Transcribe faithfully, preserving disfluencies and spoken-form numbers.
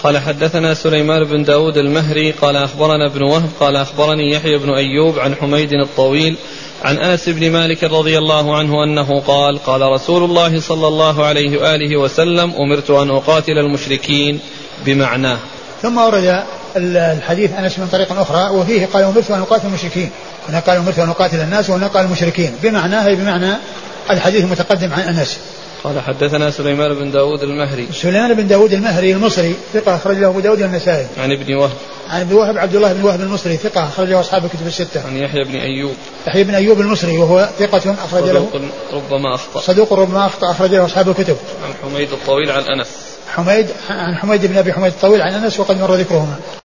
قال حدثنا سليمان بن داود المهري قال أخبرنا ابن وهب قال أخبرني يحيى بن أيوب عن حميد الطويل عن أنس بن مالك رضي الله عنه أنه قال قال رسول الله صلى الله عليه وآله وسلم أمرت أن أقاتل المشركين بمعناه. ثم ورد الحديث أنس من طريق أخرى وفيه قال أمرت أن أقاتل المشركين، هنا قال أمرت أن أقاتل الناس وهنا قال المشركين بمعناه، بمعنى الحديث المتقدم عن أنس. قال حدثنا سليمان بن داود المهري سليمان بن داود المهري المصري ثقة أخرج له أبو داود النسائي. عن ابن وهب عن ابن وهب عبد الله بن وهب المصري ثقة أخرج له أصحاب الكتب الستة. عن يحيى بن أيوب يحيى بن أيوب المصري وهو ثقة أخرج له صدوق ربما أخطأ صدوق ربما أخطأ أخرج له أصحاب الكتب. عن حميد الطويل عن أنس حميد عن حميد بن أبي حميد الطويل عن أنس وقد مر ذكرهما.